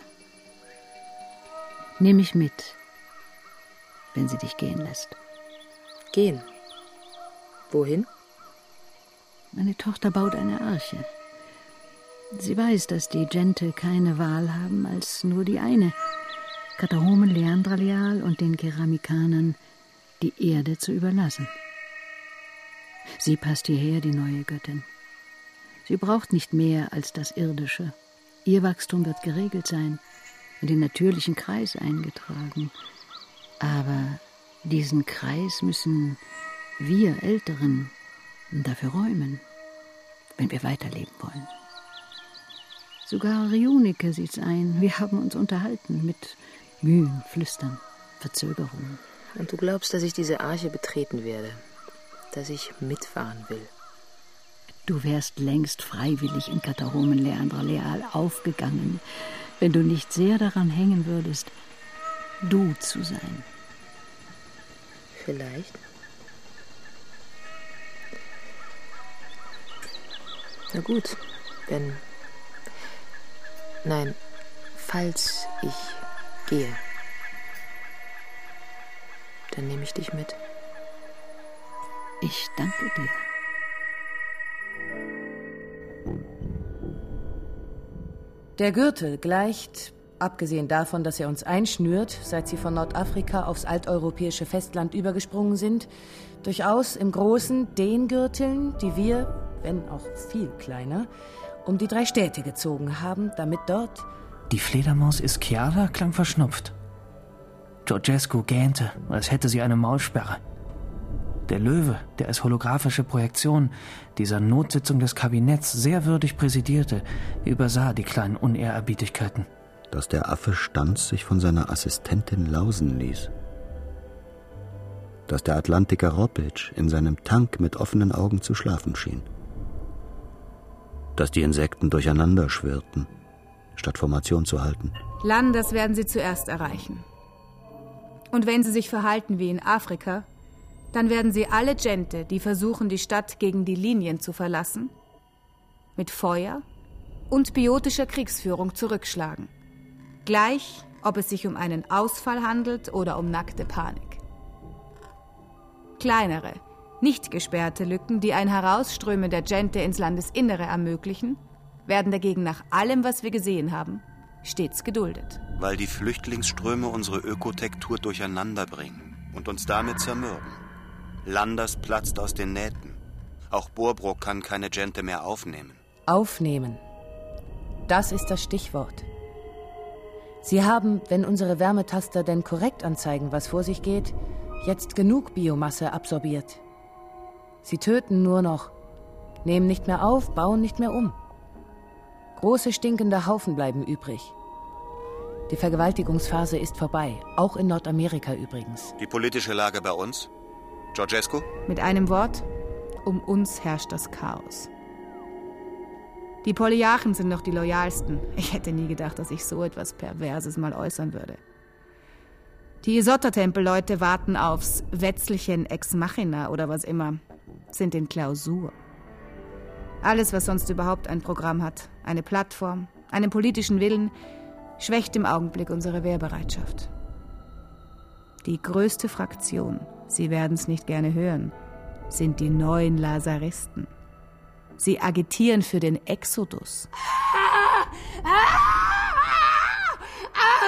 Nimm mich mit, wenn sie dich gehen lässt. Gehen? Wohin? Meine Tochter baut eine Arche. Sie weiß, dass die Gente keine Wahl haben als nur die eine, Katahomen Leandraleal und den Keramikanern die Erde zu überlassen. Sie passt hierher, die neue Göttin. Sie braucht nicht mehr als das Irdische. Ihr Wachstum wird geregelt sein, in den natürlichen Kreis eingetragen. Aber diesen Kreis müssen wir Älteren dafür räumen, wenn wir weiterleben wollen. Sogar Riunike sieht's ein. Wir haben uns unterhalten mit Mühen, Flüstern, Verzögerungen. Und du glaubst, dass ich diese Arche betreten werde? Dass ich mitfahren will? Du wärst längst freiwillig in Katahomen Leandraleal aufgegangen, wenn du nicht sehr daran hängen würdest, du zu sein. Vielleicht. Na gut, wenn... Nein, falls ich gehe, dann nehme ich dich mit. Ich danke dir. Der Gürtel gleicht, abgesehen davon, dass er uns einschnürt, seit sie von Nordafrika aufs alteuropäische Festland übergesprungen sind, durchaus im Großen den Gürteln, die wir, wenn auch viel kleiner, um die drei Städte gezogen haben, damit dort... Die Fledermaus Ischiara klang verschnupft. Georgescu gähnte, als hätte sie eine Maulsperre. Der Löwe, der als holographische Projektion dieser Notsitzung des Kabinetts sehr würdig präsidierte, übersah die kleinen Unehrerbietigkeiten. Dass der Affe Stanz sich von seiner Assistentin lausen ließ. Dass der Atlantiker Ropic in seinem Tank mit offenen Augen zu schlafen schien. Dass die Insekten durcheinander schwirrten, statt Formation zu halten. Landers werden sie zuerst erreichen. Und wenn sie sich verhalten wie in Afrika, dann werden sie alle Gente, die versuchen, die Stadt gegen die Linien zu verlassen, mit Feuer und biotischer Kriegsführung zurückschlagen. Gleich, ob es sich um einen Ausfall handelt oder um nackte Panik. Kleinere, nicht gesperrte Lücken, die ein Herausströmen der Gente ins Landesinnere ermöglichen, werden dagegen nach allem, was wir gesehen haben, stets geduldet. Weil die Flüchtlingsströme unsere Ökotektur durcheinander bringen und uns damit zermürben. Landers platzt aus den Nähten. Auch Borbrook kann keine Gente mehr aufnehmen. Aufnehmen. Das ist das Stichwort. Sie haben, wenn unsere Wärmetaster denn korrekt anzeigen, was vor sich geht, jetzt genug Biomasse absorbiert. Sie töten nur noch, nehmen nicht mehr auf, bauen nicht mehr um. Große stinkende Haufen bleiben übrig. Die Vergewaltigungsphase ist vorbei, auch in Nordamerika übrigens. Die politische Lage bei uns? Georgescu? Mit einem Wort, um uns herrscht das Chaos. Die Polyarchen sind noch die loyalsten. Ich hätte nie gedacht, dass ich so etwas Perverses mal äußern würde. Die Isotta-Tempelleute warten aufs Wetzelchen Ex Machina oder was immer, sind in Klausur. Alles, was sonst überhaupt ein Programm hat, eine Plattform, einen politischen Willen, schwächt im Augenblick unsere Wehrbereitschaft. Die größte Fraktion, Sie werden es nicht gerne hören, sind die neuen Lazaristen. Sie agitieren für den Exodus. Ah, ah, ah,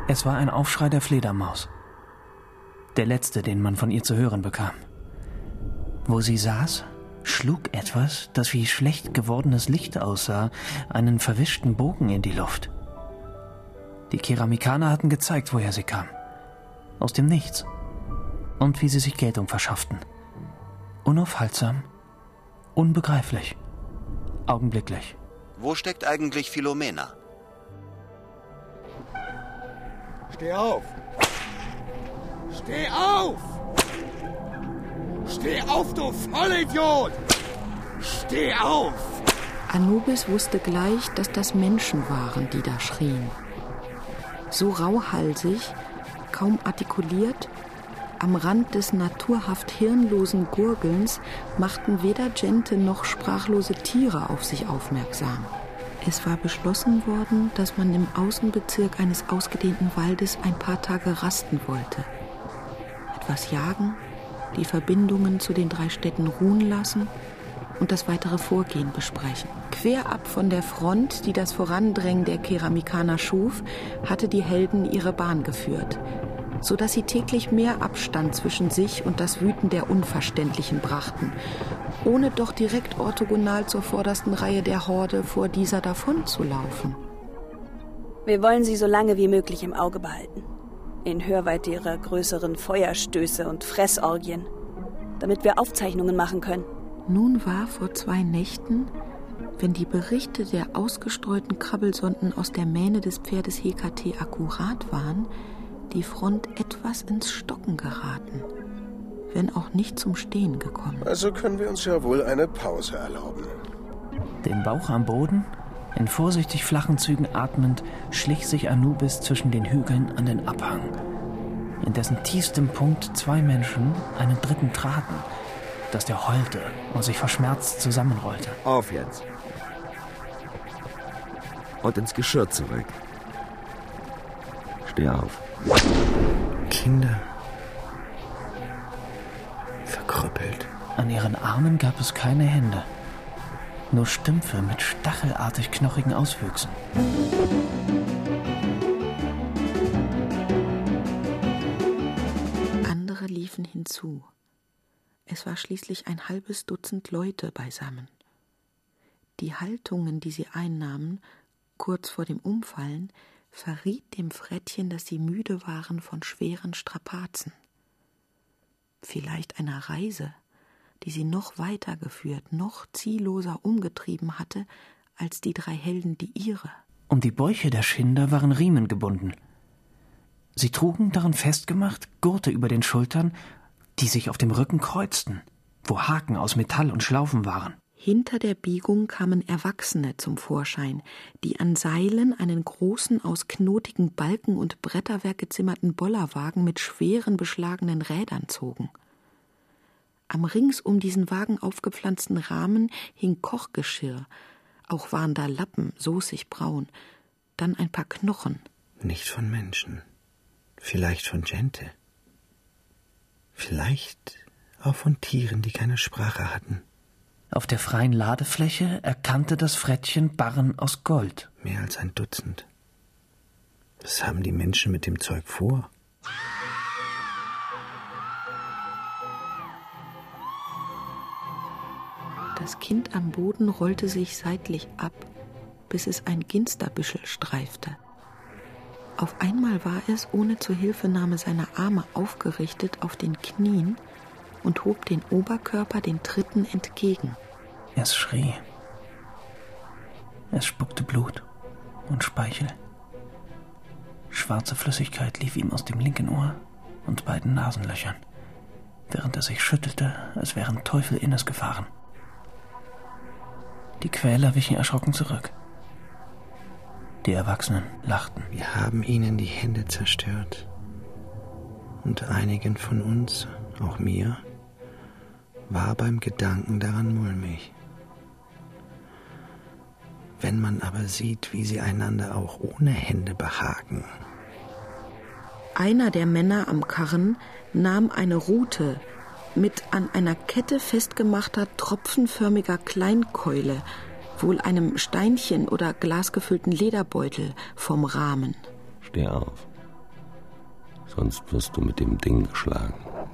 Es war ein Aufschrei der Fledermaus. Der letzte, den man von ihr zu hören bekam. Wo sie saß, schlug etwas, das wie schlecht gewordenes Licht aussah, einen verwischten Bogen in die Luft. Die Keramikaner hatten gezeigt, woher sie kam. Aus dem Nichts. Und wie sie sich Geltung verschafften. Unaufhaltsam, unbegreiflich, augenblicklich. Wo steckt eigentlich Philomena? Steh auf! Steh auf! Steh auf, du Vollidiot! Steh auf! Anubis wusste gleich, dass das Menschen waren, die da schrien. So rauhalsig, kaum artikuliert, am Rand des naturhaft hirnlosen Gurgelns machten weder Gente noch sprachlose Tiere auf sich aufmerksam. Es war beschlossen worden, dass man im Außenbezirk eines ausgedehnten Waldes ein paar Tage rasten wollte. Etwas jagen, die Verbindungen zu den drei Städten ruhen lassen und das weitere Vorgehen besprechen. Quer ab von der Front, die das Vorandrängen der Keramikaner schuf, hatte die Helden ihre Bahn geführt, sodass sie täglich mehr Abstand zwischen sich und das Wüten der Unverständlichen brachten, ohne doch direkt orthogonal zur vordersten Reihe der Horde vor dieser davon zu laufen. Wir wollen sie so lange wie möglich im Auge behalten. In Hörweite ihrer größeren Feuerstöße und Fressorgien, damit wir Aufzeichnungen machen können. Nun war vor zwei Nächten, wenn die Berichte der ausgestreuten Krabbelsonden aus der Mähne des Pferdes H K T akkurat waren, die Front etwas ins Stocken geraten, wenn auch nicht zum Stehen gekommen. Also können wir uns ja wohl eine Pause erlauben. Den Bauch am Boden, in vorsichtig flachen Zügen atmend, schlich sich Anubis zwischen den Hügeln an den Abhang, in dessen tiefstem Punkt zwei Menschen einen dritten traten, dass der heulte und sich verschmerzt zusammenrollte. Auf jetzt. Und ins Geschirr zurück. Steh auf. Kinder. Verkrüppelt. An ihren Armen gab es keine Hände. Nur Stümpfe mit stachelartig knochigen Auswüchsen. Andere liefen hinzu. Es war schließlich ein halbes Dutzend Leute beisammen. Die Haltungen, die sie einnahmen, kurz vor dem Umfallen, verriet dem Frettchen, dass sie müde waren von schweren Strapazen. Vielleicht einer Reise, die sie noch weiter geführt, noch zielloser umgetrieben hatte, als die drei Helden die ihre. Um die Bäuche der Schinder waren Riemen gebunden. Sie trugen, darin festgemacht, Gurte über den Schultern, die sich auf dem Rücken kreuzten, wo Haken aus Metall und Schlaufen waren. Hinter der Biegung kamen Erwachsene zum Vorschein, die an Seilen einen großen, aus knotigen Balken und Bretterwerk gezimmerten Bollerwagen mit schweren, beschlagenen Rädern zogen. Am rings um diesen Wagen aufgepflanzten Rahmen hing Kochgeschirr. Auch waren da Lappen, soßig braun. Dann ein paar Knochen. Nicht von Menschen. Vielleicht von Gente. Vielleicht auch von Tieren, die keine Sprache hatten. Auf der freien Ladefläche erkannte das Frettchen Barren aus Gold. Mehr als ein Dutzend. Was haben die Menschen mit dem Zeug vor? Das Kind am Boden rollte sich seitlich ab, bis es ein Ginsterbüschel streifte. Auf einmal war es, ohne Zuhilfenahme seiner Arme aufgerichtet, auf den Knien und hob den Oberkörper den Tritten entgegen. Es schrie. Es spuckte Blut und Speichel. Schwarze Flüssigkeit lief ihm aus dem linken Ohr und beiden Nasenlöchern, während er sich schüttelte, als wären Teufel in es gefahren. Die Quäler wichen erschrocken zurück. Die Erwachsenen lachten. Wir haben ihnen die Hände zerstört. Und einigen von uns, auch mir, war beim Gedanken daran mulmig. Wenn man aber sieht, wie sie einander auch ohne Hände behagen. Einer der Männer am Karren nahm eine Rute mit an einer Kette festgemachter, tropfenförmiger Kleinkeule, wohl einem Steinchen oder glasgefüllten Lederbeutel, vom Rahmen. Steh auf. Sonst wirst du mit dem Ding geschlagen.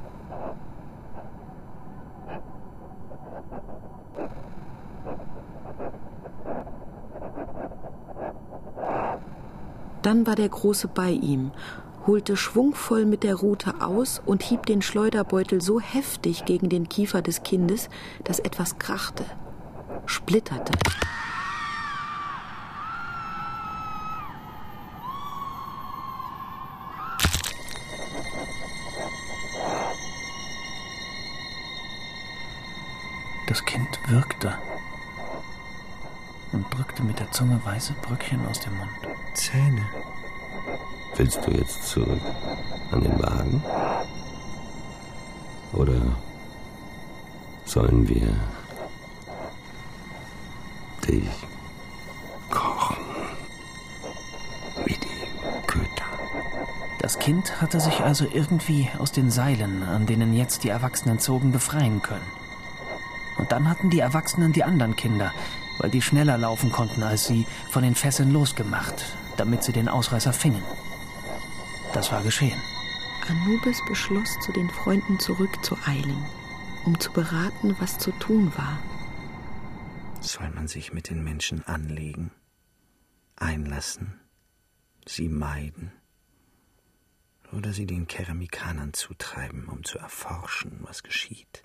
Dann war der Große bei ihm, holte schwungvoll mit der Rute aus und hieb den Schleuderbeutel so heftig gegen den Kiefer des Kindes, dass etwas krachte, splitterte. Das Kind würgte und drückte mit der Zunge weiße Bröckchen aus dem Mund. Zähne. Willst du jetzt zurück an den Wagen? Oder sollen wir dich kochen wie die Köter? Das Kind hatte sich also irgendwie aus den Seilen, an denen jetzt die Erwachsenen zogen, befreien können. Und dann hatten die Erwachsenen die anderen Kinder, weil die schneller laufen konnten als sie, von den Fesseln losgemacht, damit sie den Ausreißer fingen. Das war geschehen. Anubis beschloss, zu den Freunden zurückzueilen, um zu beraten, was zu tun war. Soll man sich mit den Menschen anlegen, einlassen, sie meiden oder sie den Keramikanern zutreiben, um zu erforschen, was geschieht?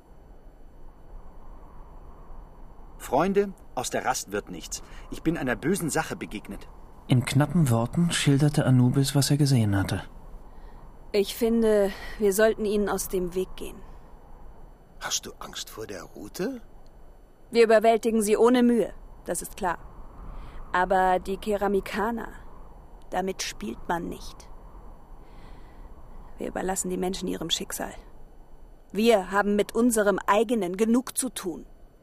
Freunde, aus der Rast wird nichts. Ich bin einer bösen Sache begegnet. In knappen Worten schilderte Anubis, was er gesehen hatte. Ich finde, wir sollten ihnen aus dem Weg gehen. Hast du Angst vor der Rute? Wir überwältigen sie ohne Mühe, das ist klar. Aber die Keramikaner, damit spielt man nicht. Wir überlassen die Menschen ihrem Schicksal. Wir haben mit unserem eigenen genug zu tun.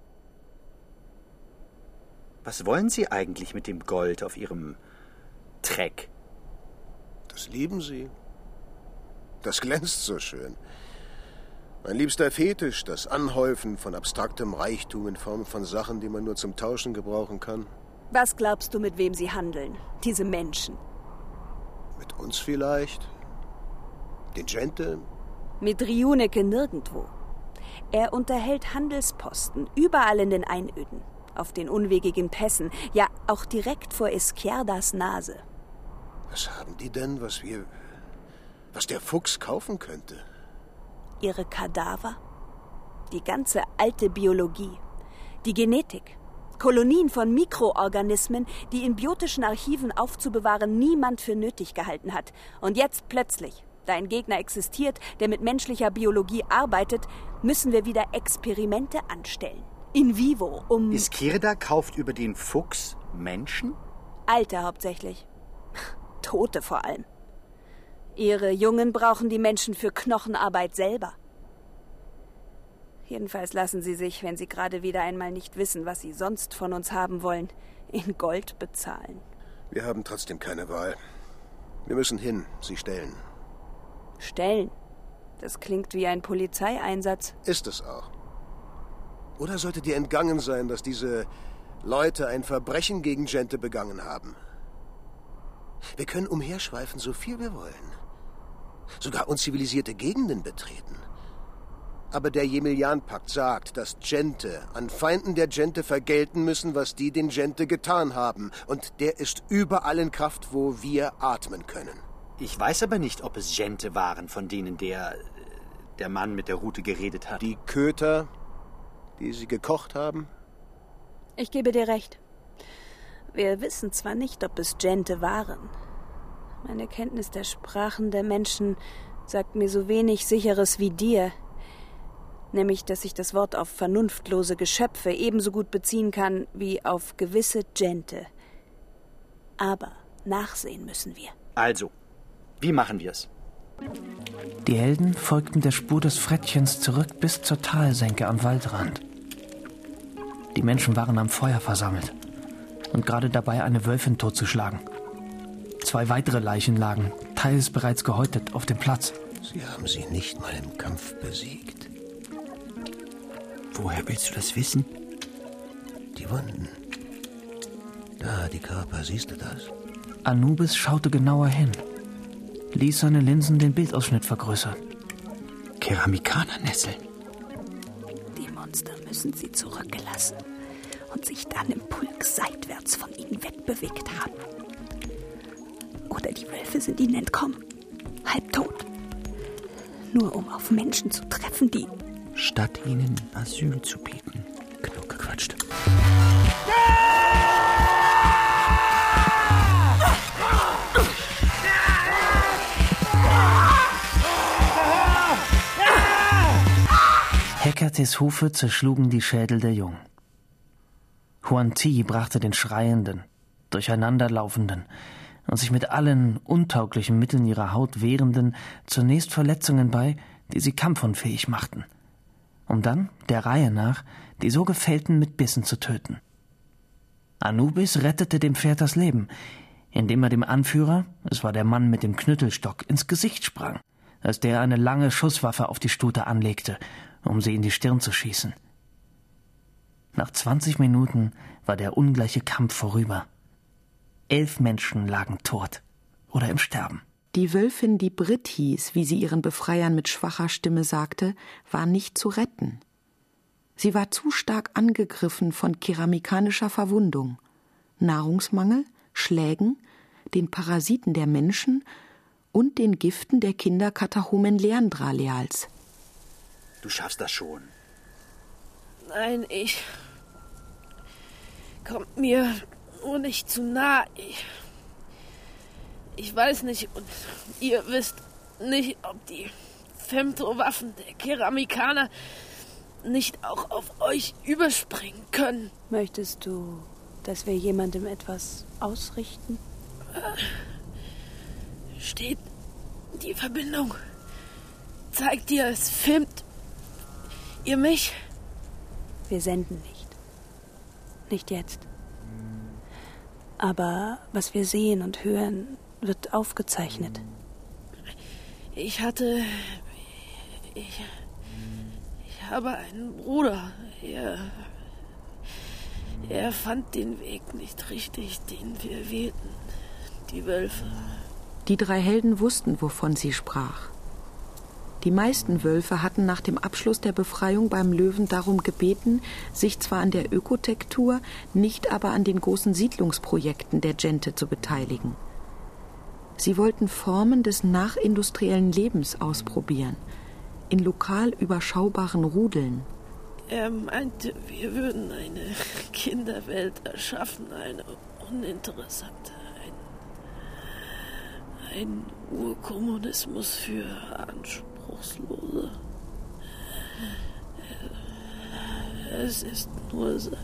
Was wollen Sie eigentlich mit dem Gold auf Ihrem Treck? Das lieben Sie. Das glänzt so schön. Mein liebster Fetisch, das Anhäufen von abstraktem Reichtum in Form von Sachen, die man nur zum Tauschen gebrauchen kann. Was glaubst du, mit wem sie handeln, diese Menschen? Mit uns vielleicht? Den Gente? Mit Riuneke nirgendwo. Er unterhält Handelsposten, überall in den Einöden. Auf den unwegigen Pässen, ja auch direkt vor Izquierdas Nase. Was haben die denn, was wir, was der Fuchs kaufen könnte? Ihre Kadaver? Die ganze alte Biologie, die Genetik, Kolonien von Mikroorganismen, die in biotischen Archiven aufzubewahren niemand für nötig gehalten hat. Und jetzt plötzlich, da ein Gegner existiert, der mit menschlicher Biologie arbeitet, müssen wir wieder Experimente anstellen. In vivo, um... Izquierda kauft über den Fuchs Menschen? Alte hauptsächlich. Tote vor allem. Ihre Jungen brauchen die Menschen für Knochenarbeit selber. Jedenfalls lassen sie sich, wenn sie gerade wieder einmal nicht wissen, was sie sonst von uns haben wollen, in Gold bezahlen. Wir haben trotzdem keine Wahl. Wir müssen hin, sie stellen. Stellen? Das klingt wie ein Polizeieinsatz. Ist es auch. Oder sollte dir entgangen sein, dass diese Leute ein Verbrechen gegen Gente begangen haben? Wir können umherschweifen, so viel wir wollen. Sogar unzivilisierte Gegenden betreten. Aber der Jemilian-Pakt sagt, dass Gente an Feinden der Gente vergelten müssen, was die den Gente getan haben. Und der ist überall in Kraft, wo wir atmen können. Ich weiß aber nicht, ob es Gente waren, von denen der, der Mann mit der Rute geredet hat. Die Köter, die sie gekocht haben? Ich gebe dir recht. Wir wissen zwar nicht, ob es Gente waren. Meine Kenntnis der Sprachen der Menschen sagt mir so wenig Sicheres wie dir. Nämlich, dass ich das Wort auf vernunftlose Geschöpfe ebenso gut beziehen kann wie auf gewisse Gente. Aber nachsehen müssen wir. Also, wie machen wir es? Die Helden folgten der Spur des Frettchens zurück bis zur Talsenke am Waldrand. Die Menschen waren am Feuer versammelt und gerade dabei, eine Wölfin totzuschlagen. Zwei weitere Leichen lagen, teils bereits gehäutet, auf dem Platz. Sie haben sie nicht mal im Kampf besiegt. Woher willst du das wissen? Die Wunden. Da, die Körper, siehst du das? Anubis schaute genauer hin. ließ seine Linsen den Bildausschnitt vergrößern. Keramikaner-Nessel. Die Monster müssen sie zurückgelassen und sich dann im Pulk seitwärts von ihnen wegbewegt haben. Oder die Wölfe sind ihnen entkommen, halbtot. Nur um auf Menschen zu treffen, die... Statt ihnen Asyl zu bieten. Genug gequatscht. Hecates Hufe zerschlugen die Schädel der Jungen. Huan Ti brachte den Schreienden, Durcheinanderlaufenden und sich mit allen untauglichen Mitteln ihrer Haut wehrenden zunächst Verletzungen bei, die sie kampfunfähig machten, um dann, der Reihe nach, die so Gefällten mit Bissen zu töten. Anubis rettete dem Pferd das Leben, indem er dem Anführer, es war der Mann mit dem Knüttelstock, ins Gesicht sprang, als der eine lange Schusswaffe auf die Stute anlegte, um sie in die Stirn zu schießen. Nach zwanzig Minuten war der ungleiche Kampf vorüber. Elf Menschen lagen tot oder im Sterben. Die Wölfin, die Brit hieß, wie sie ihren Befreiern mit schwacher Stimme sagte, war nicht zu retten. Sie war zu stark angegriffen von keramikanischer Verwundung, Nahrungsmangel, Schlägen, den Parasiten der Menschen und den Giften der Kinder Catahomen Leandraleals. Du schaffst das schon. Nein, ich... Kommt mir nur nicht zu nah. Ich... Ich weiß nicht und ihr wisst nicht, ob die Femtowaffen der Keramikaner nicht auch auf euch überspringen können. Möchtest du, dass wir jemandem etwas ausrichten? Steht die Verbindung. Zeigt ihr, es filmt ihr mich? Wir senden nicht. Nicht jetzt. Aber was wir sehen und hören, wird aufgezeichnet. Ich hatte... Ich... Ich habe einen Bruder. Er... Er fand den Weg nicht richtig, den wir wählten. Die Wölfe. Die drei Helden wussten, wovon sie sprach. Die meisten Wölfe hatten nach dem Abschluss der Befreiung beim Löwen darum gebeten, sich zwar an der Ökotektur, nicht aber an den großen Siedlungsprojekten der Gente zu beteiligen. Sie wollten Formen des nachindustriellen Lebens ausprobieren, in lokal überschaubaren Rudeln. Er meinte, wir würden eine Kinderwelt erschaffen, eine uninteressante, ein, ein Urkommunismus für Anspruchslose. Es ist nur, seit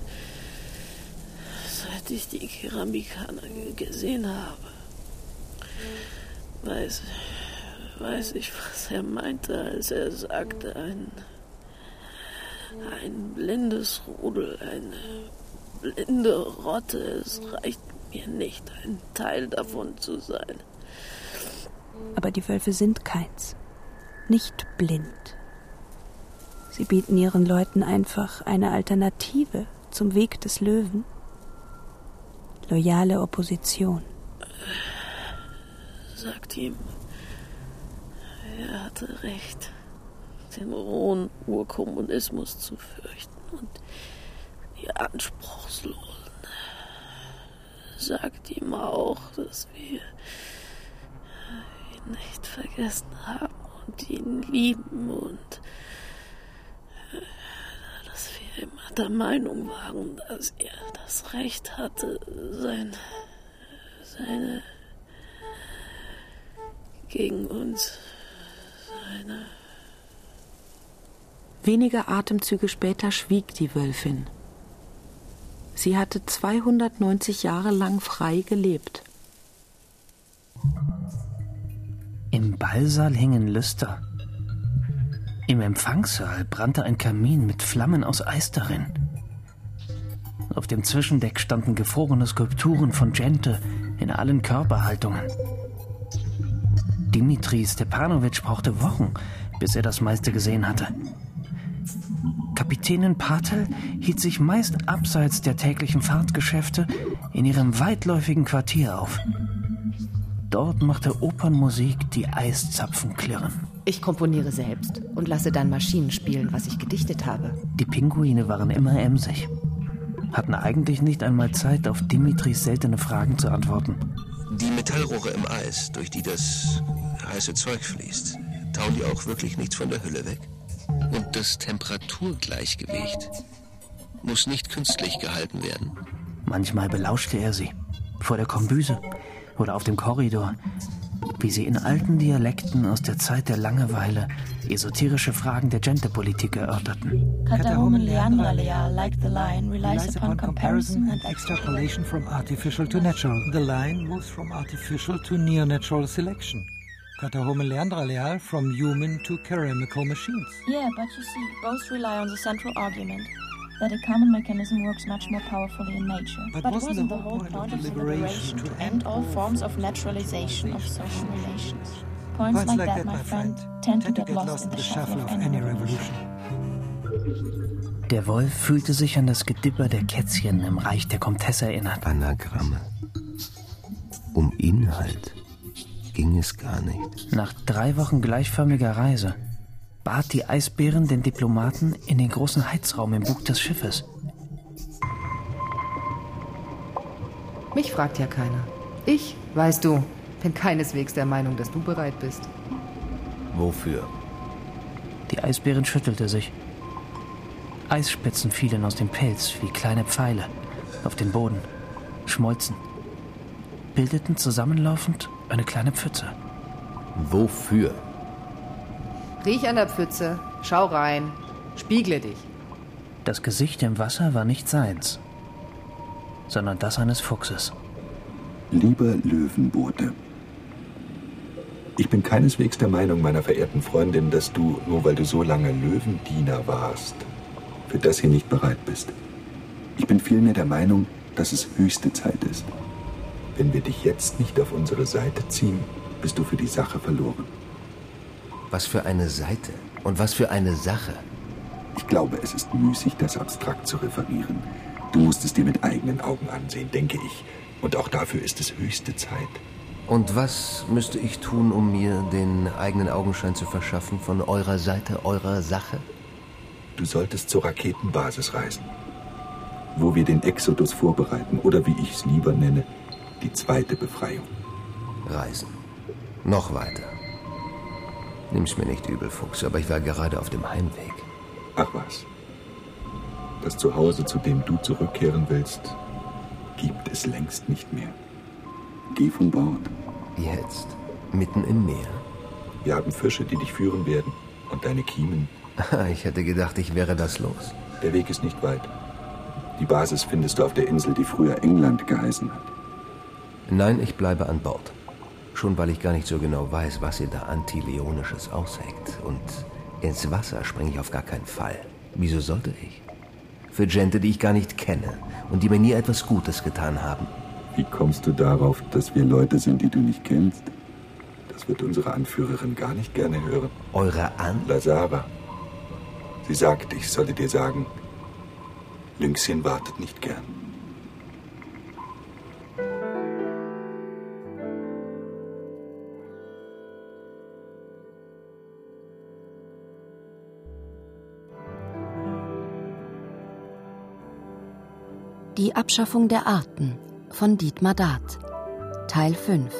ich die Keramikaner gesehen habe, weiß, weiß ich, was er meinte, als er sagte, ein, ein blindes Rudel, eine blinde Rotte. Es reicht mir nicht, ein Teil davon zu sein. Aber die Wölfe sind keins. Nicht blind. Sie bieten ihren Leuten einfach eine Alternative zum Weg des Löwen. Loyale Opposition. Sagt ihm, er hatte recht, den rohen Urkommunismus zu fürchten und die Anspruchslosen. Sagt ihm auch, dass wir ihn nicht vergessen haben und ihn lieben und dass wir immer der Meinung waren, dass er das Recht hatte, sein, seine gegen uns seine... Wenige Atemzüge später schwieg die Wölfin. Sie hatte zweihundertneunzig Jahre lang frei gelebt. Im Ballsaal hingen Lüster. Im Empfangssaal brannte ein Kamin mit Flammen aus Eis darin. Auf dem Zwischendeck standen gefrorene Skulpturen von Gente in allen Körperhaltungen. Dimitri Stepanowitsch brauchte Wochen, bis er das meiste gesehen hatte. Kapitänin Patel hielt sich meist abseits der täglichen Fahrtgeschäfte in ihrem weitläufigen Quartier auf. dort machte Opernmusik die Eiszapfen klirren. Ich komponiere selbst und lasse dann Maschinen spielen, was ich gedichtet habe. Die Pinguine waren immer emsig, hatten eigentlich nicht einmal Zeit, auf Dimitris seltene Fragen zu antworten. Die Metallrohre im Eis, durch die das heiße Zeug fließt, tauen die auch wirklich nichts von der Hülle weg? Und das Temperaturgleichgewicht muss nicht künstlich gehalten werden? Manchmal belauschte er sie, vor der Kombüse oder auf dem Korridor, wie sie in alten Dialekten aus der Zeit der Langeweile esoterische Fragen der Gentepolitik erörterten. Katahomen leandra leal, like the line, relies upon comparison and extrapolation from artificial to natural. The line moves from artificial to near-natural selection. Katahomen leandra leal, from human to ceramical machines. Yeah, but you see, both rely on the central argument that a common mechanism works much more powerfully in nature. But, but wasn't wasn't the the whole point point of of the liberation liberation to to end all forms of naturalization of social relations? Points, Points like, like that, that, my my friend, friend, tend to get lost in the shuffle of any revolution. Der Wolf fühlte sich an das Gedibber der Kätzchen im Reich der Komtesse erinnert. Anagramme. Um Inhalt ging es gar nicht. Nach drei Wochen gleichförmiger Reise bat die Eisbären den Diplomaten in den großen Heizraum im Bug des Schiffes. Mich fragt ja keiner. Ich, weißt du, bin keineswegs der Meinung, dass du bereit bist. Wofür? Die Eisbärin schüttelte sich. Eisspitzen fielen aus dem Pelz wie kleine Pfeile auf den Boden, schmolzen, bildeten zusammenlaufend eine kleine Pfütze. Wofür? Riech an der Pfütze, schau rein, spiegle dich. Das Gesicht im Wasser war nicht seins, sondern das eines Fuchses. Lieber Löwenbote, ich bin keineswegs der Meinung meiner verehrten Freundin, dass du, nur weil du so lange Löwendiener warst, für das hier nicht bereit bist. Ich bin vielmehr der Meinung, dass es höchste Zeit ist. Wenn wir dich jetzt nicht auf unsere Seite ziehen, bist du für die Sache verloren. Was für eine Seite und was für eine Sache. Ich glaube, es ist müßig, das abstrakt zu referieren. Du musst es dir mit eigenen Augen ansehen, denke ich. Und auch dafür ist es höchste Zeit. Und was müsste ich tun, um mir den eigenen Augenschein zu verschaffen von eurer Seite, eurer Sache? Du solltest zur Raketenbasis reisen, wo wir den Exodus vorbereiten oder wie ich es lieber nenne, die zweite Befreiung. Reisen. Noch weiter. Nimm's mir nicht übel, Fuchs, aber ich war gerade auf dem Heimweg. Ach was. Das Zuhause, zu dem du zurückkehren willst, gibt es längst nicht mehr. Geh von Bord. Jetzt? Mitten im Meer? Wir haben Fische, die dich führen werden. Und deine Kiemen. Ich hätte gedacht, ich wäre das los. Der Weg ist nicht weit. Die Basis findest du auf der Insel, die früher England geheißen hat. Nein, ich bleibe an Bord. Schon weil ich gar nicht so genau weiß, was ihr da Antileonisches ausheckt. Und ins Wasser springe ich auf gar keinen Fall. Wieso sollte ich? Für Gente, die ich gar nicht kenne und die mir nie etwas Gutes getan haben. Wie kommst du darauf, dass wir Leute sind, die du nicht kennst? Das wird unsere Anführerin gar nicht gerne hören. Eure An... Lazara. Sie sagt, ich solle dir sagen, Lynxien wartet nicht gern. Die Abschaffung der Arten von Dietmar Dart, Teil fünf.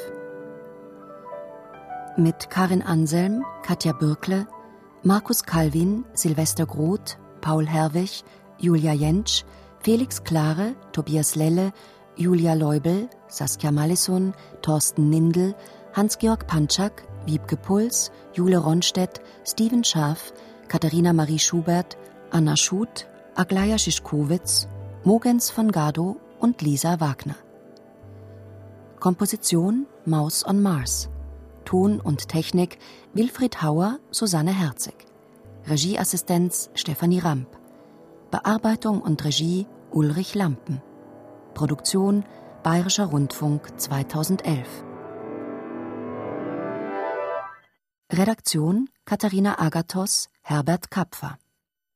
Mit Karin Anselm, Katja Bürkle, Markus Calvin, Silvester Groth, Paul Herwig, Julia Jentsch, Felix Klare, Tobias Lelle, Julia Leubel, Saskia Malison, Thorsten Nindl, Hans-Georg Pantschak, Wiebke Puls, Jule Ronstedt, Steven Schaaf, Katharina Marie Schubert, Anna Schut, Aglaya Schischkowitz, Mogens von Gado und Lisa Wagner. Komposition Maus on Mars. Ton und Technik Wilfried Hauer, Susanne Herzig. Regieassistenz Stefanie Ramp. Bearbeitung und Regie Ulrich Lampen. Produktion Bayerischer Rundfunk zweitausendelf. Redaktion Katharina Agathos, Herbert Kapfer.